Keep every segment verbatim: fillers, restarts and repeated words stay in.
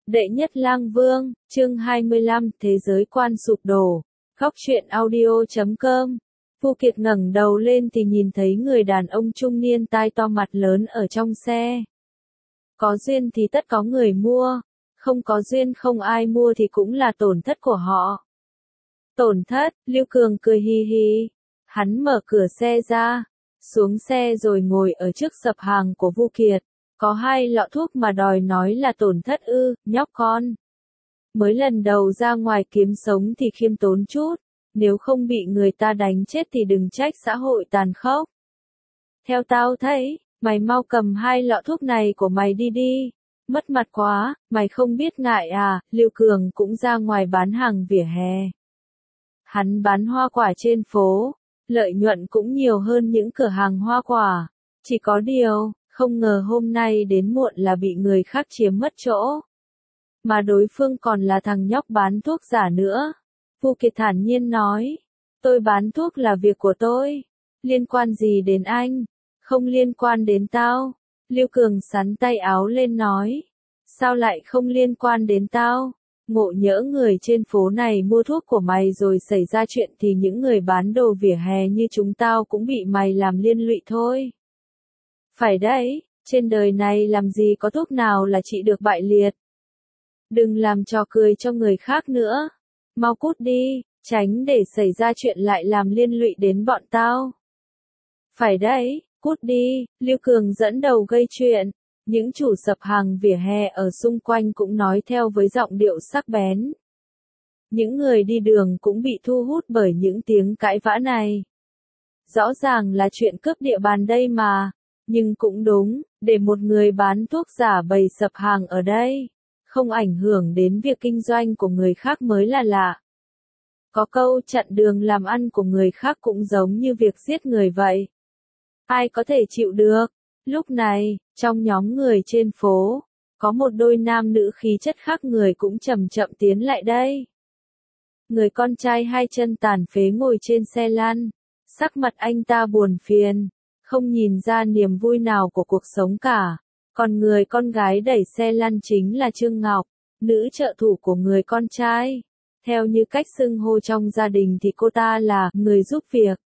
Đệ nhất lang vương, chương hai mươi lăm, thế giới quan sụp đổ. Góc truyện audio chấm com. Vu Kiệt ngẩng đầu lên thì nhìn thấy người đàn ông trung niên tai to mặt lớn ở trong xe. Có duyên thì tất có người mua, không có duyên không ai mua thì cũng là tổn thất của họ. Tổn thất, Lưu Cường cười hi hi. Hắn mở cửa xe ra, xuống xe rồi ngồi ở trước sập hàng của Vu Kiệt. Có hai lọ thuốc mà đòi nói là tổn thất ư, nhóc con. Mới lần đầu ra ngoài kiếm sống thì khiêm tốn chút, nếu không bị người ta đánh chết thì đừng trách xã hội tàn khốc. Theo tao thấy, mày mau cầm hai lọ thuốc này của mày đi đi, mất mặt quá, mày không biết ngại à, Lưu Cường cũng ra ngoài bán hàng vỉa hè. Hắn bán hoa quả trên phố, lợi nhuận cũng nhiều hơn những cửa hàng hoa quả, chỉ có điều, không ngờ hôm nay đến muộn là bị người khác chiếm mất chỗ. Mà đối phương còn là thằng nhóc bán thuốc giả nữa. Vu Kiệt thản nhiên nói, tôi bán thuốc là việc của tôi, liên quan gì đến anh, không liên quan đến tao. Lưu Cường xắn tay áo lên nói, sao lại không liên quan đến tao, ngộ nhỡ người trên phố này mua thuốc của mày rồi xảy ra chuyện thì những người bán đồ vỉa hè như chúng tao cũng bị mày làm liên lụy thôi. Phải đấy, trên đời này làm gì có thuốc nào là trị được bại liệt. Đừng làm trò cười cho người khác nữa. Mau cút đi, tránh để xảy ra chuyện lại làm liên lụy đến bọn tao. Phải đấy, cút đi, Lưu Cường dẫn đầu gây chuyện. Những chủ sập hàng vỉa hè ở xung quanh cũng nói theo với giọng điệu sắc bén. Những người đi đường cũng bị thu hút bởi những tiếng cãi vã này. Rõ ràng là chuyện cướp địa bàn đây mà. Nhưng cũng đúng, để một người bán thuốc giả bày sập hàng ở đây, không ảnh hưởng đến việc kinh doanh của người khác mới là lạ. Có câu chặn đường làm ăn của người khác cũng giống như việc giết người vậy. Ai có thể chịu được? Lúc này, trong nhóm người trên phố, có một đôi nam nữ khí chất khác người cũng chậm chậm tiến lại đây. Người con trai hai chân tàn phế ngồi trên xe lăn, sắc mặt anh ta buồn phiền. Không nhìn ra niềm vui nào của cuộc sống cả. Còn người con gái đẩy xe lăn chính là Trương Ngọc, nữ trợ thủ của người con trai. Theo như cách xưng hô trong gia đình thì cô ta là người giúp việc.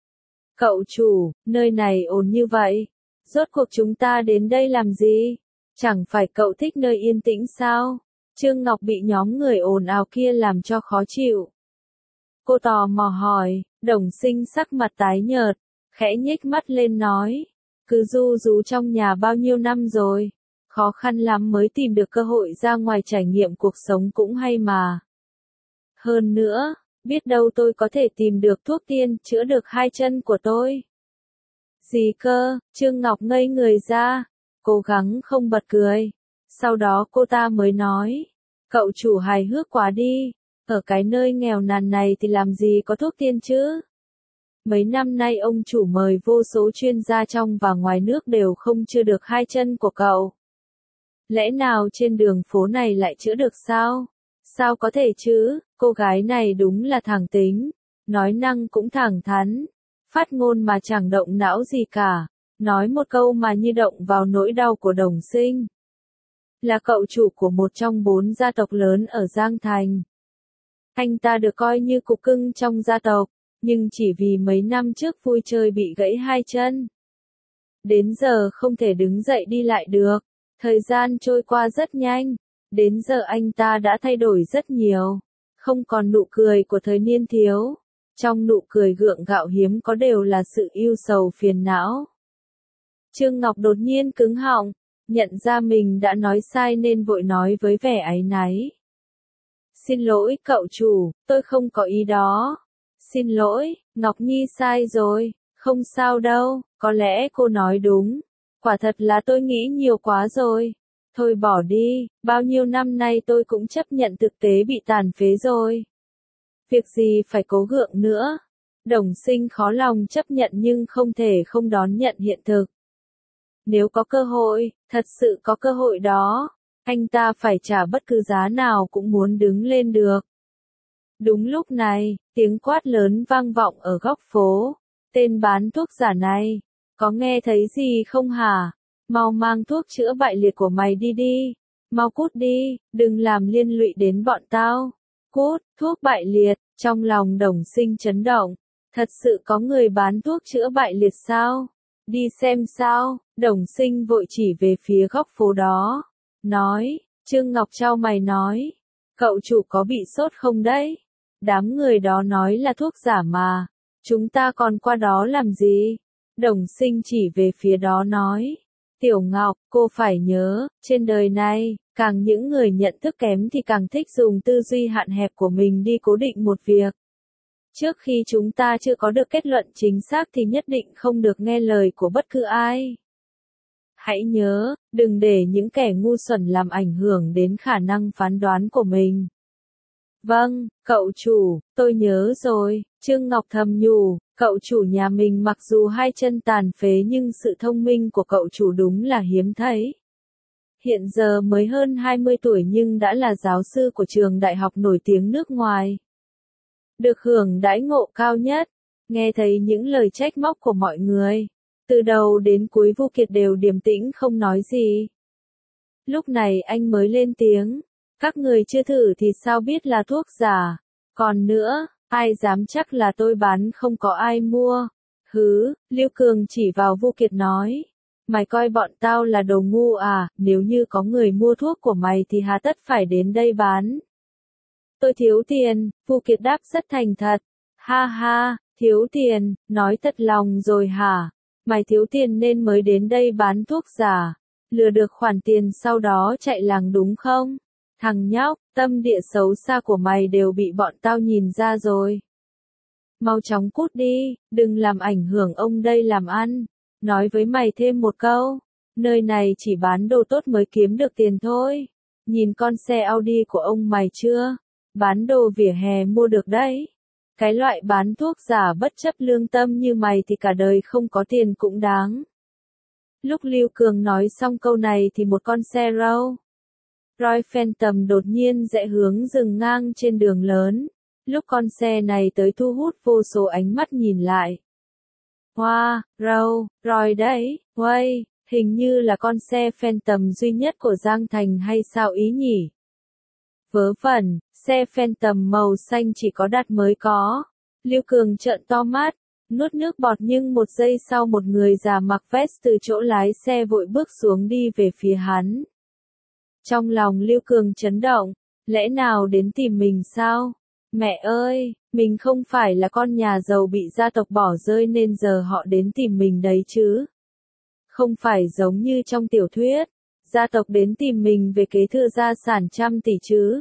Cậu chủ, nơi này ồn như vậy. Rốt cuộc chúng ta đến đây làm gì? Chẳng phải cậu thích nơi yên tĩnh sao? Trương Ngọc bị nhóm người ồn ào kia làm cho khó chịu. Cô tò mò hỏi, Đồng Sinh sắc mặt tái nhợt. Khẽ nhếch mắt lên nói, cứ du rú trong nhà bao nhiêu năm rồi, khó khăn lắm mới tìm được cơ hội ra ngoài trải nghiệm cuộc sống cũng hay mà. Hơn nữa, biết đâu tôi có thể tìm được thuốc tiên chữa được hai chân của tôi. Gì cơ, Trương Ngọc ngây người ra, cố gắng không bật cười. Sau đó cô ta mới nói, cậu chủ hài hước quá đi, ở cái nơi nghèo nàn này thì làm gì có thuốc tiên chứ? Mấy năm nay ông chủ mời vô số chuyên gia trong và ngoài nước đều không chữa được hai chân của cậu. Lẽ nào trên đường phố này lại chữa được sao? Sao có thể chứ, cô gái này đúng là thẳng tính, nói năng cũng thẳng thắn, phát ngôn mà chẳng động não gì cả, nói một câu mà như động vào nỗi đau của Đồng Sinh. Là cậu chủ của một trong bốn gia tộc lớn ở Giang Thành. Anh ta được coi như cục cưng trong gia tộc. Nhưng chỉ vì mấy năm trước vui chơi bị gãy hai chân. Đến giờ không thể đứng dậy đi lại được. Thời gian trôi qua rất nhanh. Đến giờ anh ta đã thay đổi rất nhiều. Không còn nụ cười của thời niên thiếu. Trong nụ cười gượng gạo hiếm có đều là sự ưu sầu phiền não. Trương Ngọc đột nhiên cứng họng. Nhận ra mình đã nói sai nên vội nói với vẻ áy náy. Xin lỗi cậu chủ, tôi không có ý đó. Xin lỗi, Ngọc Nhi sai rồi, không sao đâu, có lẽ cô nói đúng, quả thật là tôi nghĩ nhiều quá rồi. Thôi bỏ đi, bao nhiêu năm nay tôi cũng chấp nhận thực tế bị tàn phế rồi. Việc gì phải cố gượng nữa. Đồng Sinh khó lòng chấp nhận nhưng không thể không đón nhận hiện thực. Nếu có cơ hội, thật sự có cơ hội đó, anh ta phải trả bất cứ giá nào cũng muốn đứng lên được. Đúng lúc này, tiếng quát lớn vang vọng ở góc phố. Tên bán thuốc giả này, có nghe thấy gì không hả? Mau mang thuốc chữa bại liệt của mày đi đi. Mau cút đi, đừng làm liên lụy đến bọn tao. Cút, thuốc bại liệt, trong lòng Đồng Sinh chấn động. Thật sự có người bán thuốc chữa bại liệt sao? Đi xem sao, Đồng Sinh vội chỉ về phía góc phố đó. Nói, Trương Ngọc chau mày nói, cậu chủ có bị sốt không đấy? Đám người đó nói là thuốc giả mà, chúng ta còn qua đó làm gì? Đồng Sinh chỉ về phía đó nói, Tiểu Ngọc, cô phải nhớ, trên đời này, càng những người nhận thức kém thì càng thích dùng tư duy hạn hẹp của mình đi cố định một việc. Trước khi chúng ta chưa có được kết luận chính xác thì nhất định không được nghe lời của bất cứ ai. Hãy nhớ, đừng để những kẻ ngu xuẩn làm ảnh hưởng đến khả năng phán đoán của mình. Vâng, cậu chủ, tôi nhớ rồi, Trương Ngọc thầm nhủ, cậu chủ nhà mình mặc dù hai chân tàn phế nhưng sự thông minh của cậu chủ đúng là hiếm thấy. Hiện giờ mới hơn hai mươi tuổi nhưng đã là giáo sư của trường đại học nổi tiếng nước ngoài. Được hưởng đãi ngộ cao nhất, nghe thấy những lời trách móc của mọi người. Từ đầu đến cuối Vu Kiệt đều điềm tĩnh không nói gì. Lúc này anh mới lên tiếng, các người chưa thử thì sao biết là thuốc giả, còn nữa, ai dám chắc là tôi bán không có ai mua. Hứ, Lưu Cường chỉ vào Vu Kiệt nói, mày coi bọn tao là đồ ngu à, nếu như có người mua thuốc của mày thì hà tất phải đến đây bán. Tôi thiếu tiền, Vu Kiệt đáp rất thành thật. Ha ha, thiếu tiền, nói thật lòng rồi hả? Mày thiếu tiền nên mới đến đây bán thuốc giả, lừa được khoản tiền sau đó chạy làng đúng không? Thằng nhóc, tâm địa xấu xa của mày đều bị bọn tao nhìn ra rồi. Mau chóng cút đi, đừng làm ảnh hưởng ông đây làm ăn. Nói với mày thêm một câu, nơi này chỉ bán đồ tốt mới kiếm được tiền thôi. Nhìn con xe Audi của ông mày chưa? Bán đồ vỉa hè mua được đấy. Cái loại bán thuốc giả bất chấp lương tâm như mày thì cả đời không có tiền cũng đáng. Lúc Lưu Cường nói xong câu này thì một con xe Rolls Royce Phantom đột nhiên rẽ hướng dừng ngang trên đường lớn. Lúc con xe này tới thu hút vô số ánh mắt nhìn lại. Wow, Rolls Royce đấy, uầy, hình như là con xe Phantom duy nhất của Giang Thành hay sao ý nhỉ? Vớ vẩn, xe Phantom màu xanh chỉ có đặt mới có. Lưu Cường trợn to mắt, nuốt nước bọt nhưng một giây sau một người già mặc vest từ chỗ lái xe vội bước xuống đi về phía hắn. Trong lòng Lưu Cường chấn động, lẽ nào đến tìm mình sao? Mẹ ơi, mình không phải là con nhà giàu bị gia tộc bỏ rơi nên giờ họ đến tìm mình đấy chứ? Không phải giống như trong tiểu thuyết, gia tộc đến tìm mình về kế thừa gia sản trăm tỷ chứ?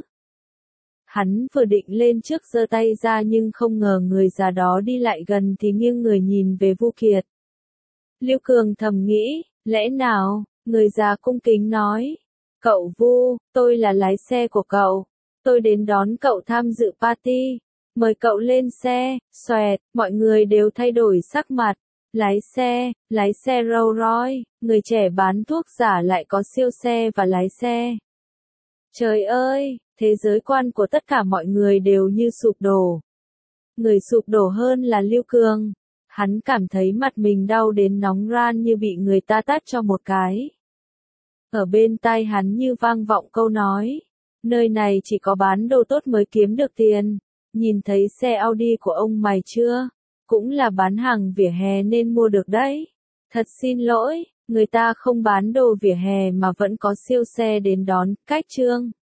Hắn vừa định lên trước giơ tay ra nhưng không ngờ người già đó đi lại gần thì nghiêng người nhìn về Vu Kiệt. Lưu Cường thầm nghĩ, lẽ nào, người già cung kính nói, cậu Vu, tôi là lái xe của cậu, tôi đến đón cậu tham dự party, mời cậu lên xe. Xoẹt, mọi người đều thay đổi sắc mặt. Lái xe, lái xe Rolls Royce, người trẻ bán thuốc giả lại có siêu xe và lái xe. Trời ơi, thế giới quan của tất cả mọi người đều như sụp đổ. Người sụp đổ hơn là Lưu Cường. Hắn cảm thấy mặt mình đau đến nóng ran như bị người ta tát cho một cái. Ở bên tai hắn như vang vọng câu nói, nơi này chỉ có bán đồ tốt mới kiếm được tiền. Nhìn thấy xe Audi của ông mày chưa? Cũng là bán hàng vỉa hè nên mua được đấy. Thật xin lỗi, người ta không bán đồ vỉa hè mà vẫn có siêu xe đến đón. Cách chương